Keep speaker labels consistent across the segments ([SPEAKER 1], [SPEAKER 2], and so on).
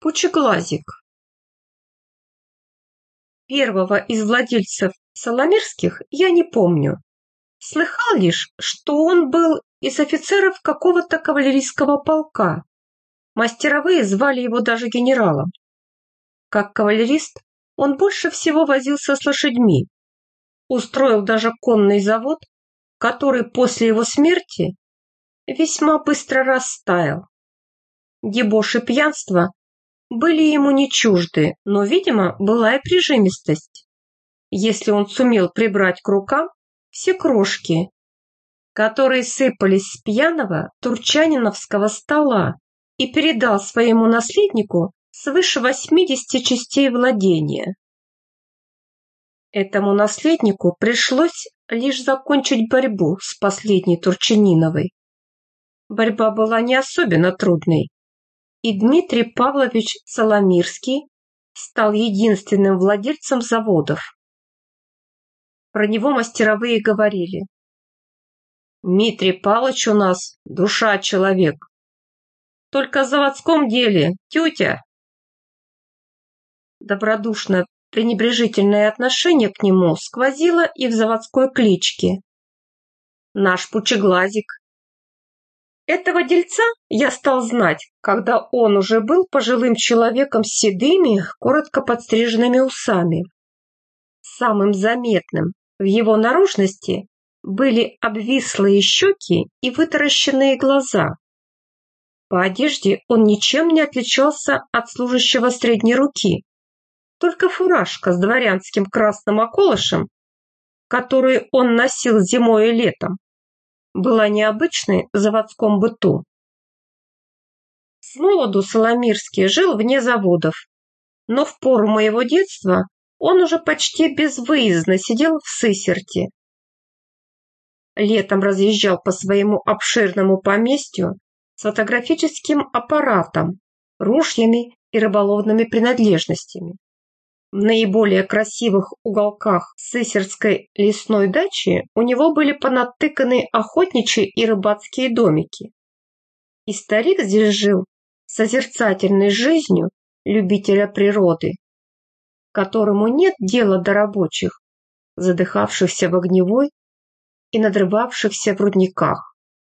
[SPEAKER 1] Пучеглазик. Первого из владельцев Соломирских я не помню. Слыхал лишь, что он был из офицеров какого-то кавалерийского полка. Мастеровые звали его даже генералом. Как кавалерист он больше всего возился с лошадьми. Устроил даже конный завод, который после его смерти весьма быстро растаял. Дебош и пьянство были ему не чужды, но, видимо, была и прижимистость. Если он сумел прибрать к рукам все крошки, которые сыпались с пьяного турчаниновского стола, и передал своему наследнику свыше 80 частей владения. Этому наследнику пришлось лишь закончить борьбу с последней Турчаниновой. Борьба была не особенно трудной, и Дмитрий Павлович Соломирский стал единственным владельцем заводов. Про него мастеровые говорили: «Дмитрий Павлович у нас душа человек, только в заводском деле тютя». Добродушно пренебрежительное отношение к нему сквозило и в заводской кличке: «Наш Пучеглазик». Этого дельца я стал знать, когда он уже был пожилым человеком с седыми, коротко подстриженными усами. Самым заметным в его наружности были обвислые щеки и вытаращенные глаза. По одежде он ничем не отличался от служащего средней руки. Только фуражка с дворянским красным околышем, которую он носил зимой и летом, была необычной в заводском быту. С молоду Соломирский жил вне заводов, но в пору моего детства он уже почти безвыездно сидел в Сысерте. Летом разъезжал по своему обширному поместью с фотографическим аппаратом, ружьями и рыболовными принадлежностями. В наиболее красивых уголках Сысертской лесной дачи у него были понатыканы охотничьи и рыбацкие домики. И старик здесь жил созерцательной жизнью любителя природы, которому нет дела до рабочих, задыхавшихся в огневой и надрывавшихся в рудниках.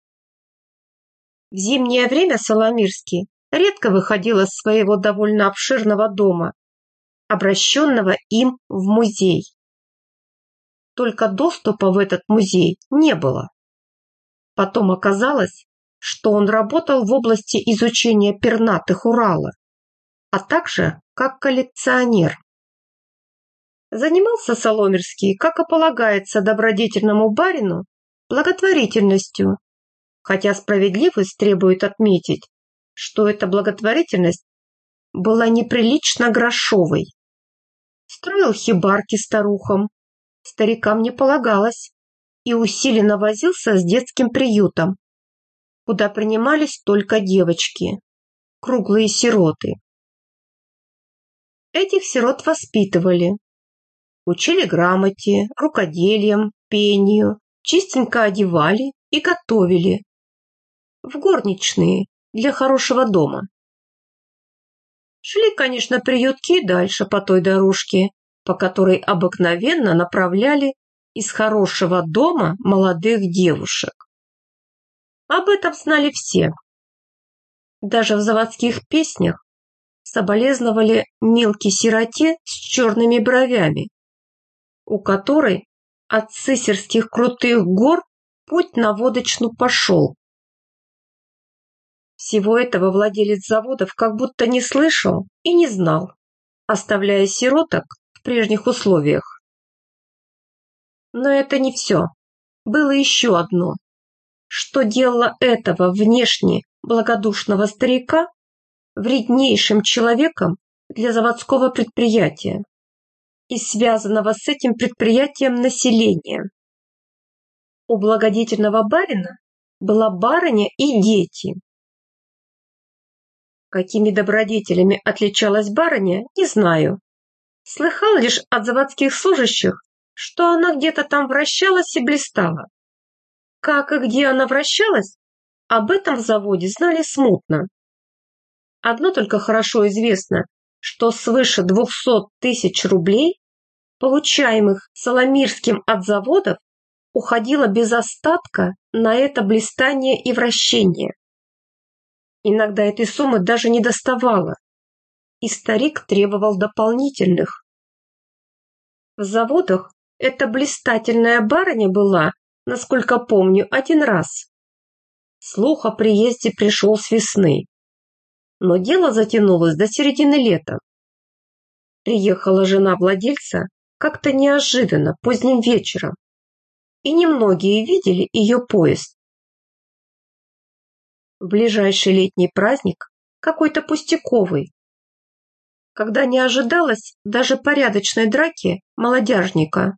[SPEAKER 1] В зимнее время Соломирский редко выходил из своего довольно обширного дома, обращенного им в музей. Только доступа в этот музей не было. Потом оказалось, что он работал в области изучения пернатых Урала, а также как коллекционер. Занимался Соломирский, как и полагается добродетельному барину, благотворительностью, хотя справедливость требует отметить, что эта благотворительность была неприлично грошовой. Строил хибарки старухам, старикам не полагалось, и усиленно возился с детским приютом, куда принимались только девочки, круглые сироты. Этих сирот воспитывали, учили грамоте, рукоделием, пению, чистенько одевали и готовили в горничные для хорошего дома. Шли, конечно, приютки и дальше по той дорожке, по которой обыкновенно направляли из хорошего дома молодых девушек. Об этом знали все. Даже в заводских песнях соболезновали мелкой сироте с черными бровями, у которой от Сысерских крутых гор путь на Водочну пошел. Всего этого владелец заводов как будто не слышал и не знал, оставляя сироток в прежних условиях. Но это не все. Было еще одно, что делало этого внешне благодушного старика вреднейшим человеком для заводского предприятия и связанного с этим предприятием населения. У благодетельного барина была барыня и дети. Какими добродетелями отличалась барыня, не знаю. Слыхал лишь от заводских служащих, что она где-то там вращалась и блистала. Как и где она вращалась, об этом в заводе знали смутно. одно только хорошо известно, что свыше 200 тысяч рублей, получаемых Соломирским от заводов, уходило без остатка на это блистание и вращение. Иногда этой суммы даже не доставало, и старик требовал дополнительных. В заводах эта блистательная барыня была, насколько помню, один раз. Слух о приезде пришел с весны, но дело затянулось до середины лета. Приехала жена владельца как-то неожиданно, поздним вечером, и немногие видели ее поезд. В ближайший летний праздник, какой-то пустяковый, когда не ожидалось даже порядочной драки молодяжника.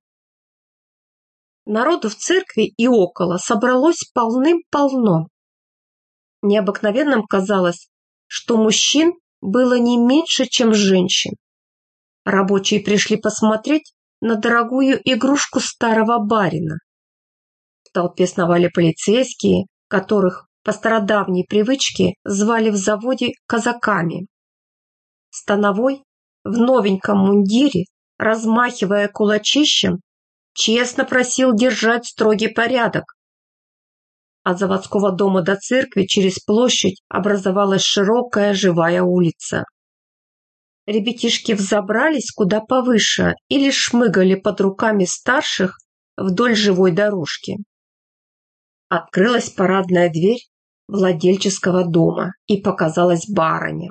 [SPEAKER 1] Народу в церкви и около собралось полным-полно. Необыкновенным казалось, что мужчин было не меньше, чем женщин. Рабочие пришли посмотреть на дорогую игрушку старого барина. В толпе сновали полицейские, которых по стародавней привычке звали в заводе казаками. Становой в новеньком мундире, размахивая кулачищем, честно просил держать строгий порядок. От заводского дома до церкви через площадь образовалась широкая живая улица. Ребятишки взобрались куда повыше или шмыгали под руками старших вдоль живой дорожки. Открылась парадная дверь владельческого дома, и показалась барыня.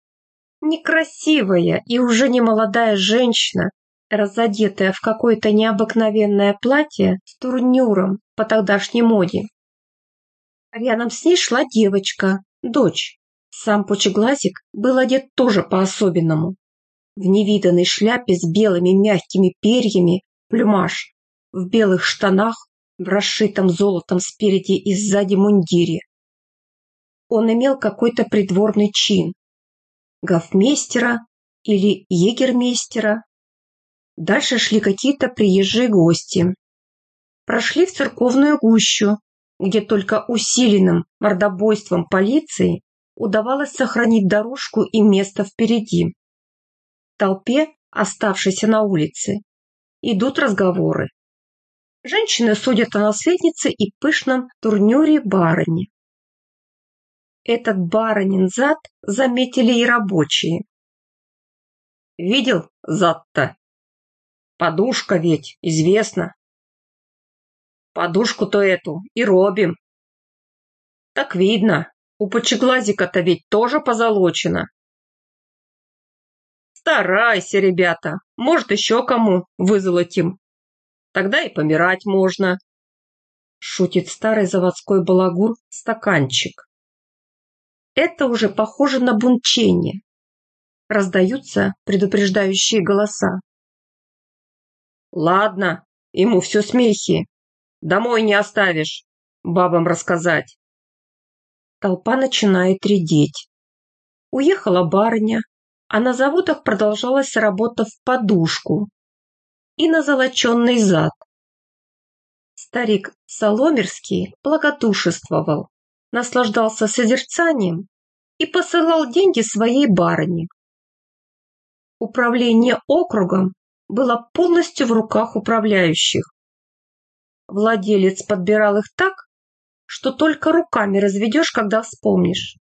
[SPEAKER 1] Некрасивая и уже не молодая женщина, разодетая в какое-то необыкновенное платье с турнюром по тогдашней моде. Рядом с ней шла девочка, дочь. Сам Пучеглазик был одет тоже по-особенному. В невиданной шляпе с белыми мягкими перьями, плюмаж, в белых штанах, в расшитом золотом спереди и сзади мундире. Он имел какой-то придворный чин. Гофмейстера или егермейстера. Дальше шли какие-то приезжие гости. Прошли в церковную гущу, где только усиленным мордобойством полиции удавалось сохранить дорожку и место впереди. В толпе, оставшейся на улице, идут разговоры. Женщины судят о наследнице и пышном турнюре барыни. Этот барынин зад заметили и рабочие. «Видел зад-то? Подушка ведь, известно. Подушку-то эту и робим. Так видно, у Пучеглазика-то ведь тоже позолочено. Старайся, ребята, может, еще кому вызолотим. Тогда и помирать можно», — шутит старый заводской балагур Стаканчик. Это уже похоже на бунчение. Раздаются предупреждающие голоса. «Ладно, ему все смехи. Домой не оставишь, бабам рассказать». Толпа начинает редеть. Уехала барыня, а на заводах продолжалась работа в подушку и на золоченный зад. Старик Соломирский благодушествовал, наслаждался созерцанием и посылал деньги своей барыне. Управление округом было полностью в руках управляющих. Владелец подбирал их так, что только руками разведешь, когда вспомнишь.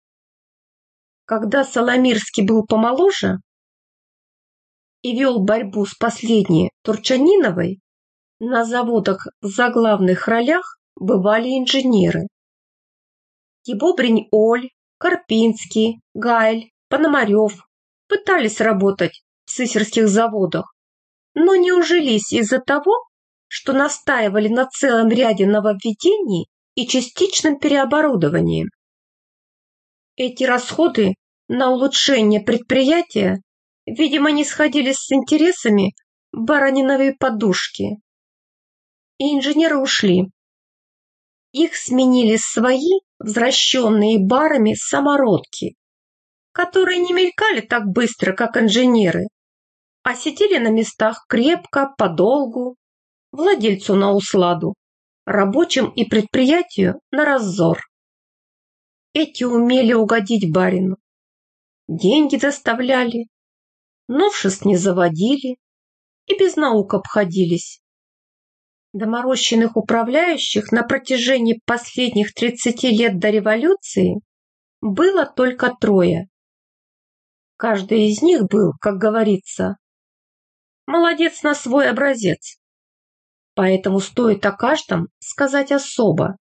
[SPEAKER 1] Когда Соломирский был помоложе и вел борьбу с последней Турчаниновой, на заводах в заглавных ролях бывали инженеры. Ебобрень-Оль, Карпинский, Гайль, Пономарев пытались работать в сысерских заводах, но не ужились из-за того, что настаивали на целом ряде нововведений и частичном переоборудовании. Эти расходы на улучшение предприятия, видимо, не сходились с интересами барыниновой подушки. И инженеры ушли. Их сменили свои, возвращенные барами самородки, которые не мелькали так быстро, как инженеры, а сидели на местах крепко, подолгу, владельцу на усладу, рабочим и предприятию на раззор. Эти умели угодить барину, деньги доставляли, новшеств не заводили и без наук обходились. Доморощенных управляющих на протяжении последних 30 лет до революции было только 3. Каждый из них был, как говорится, молодец на свой образец. Поэтому стоит о каждом сказать особо.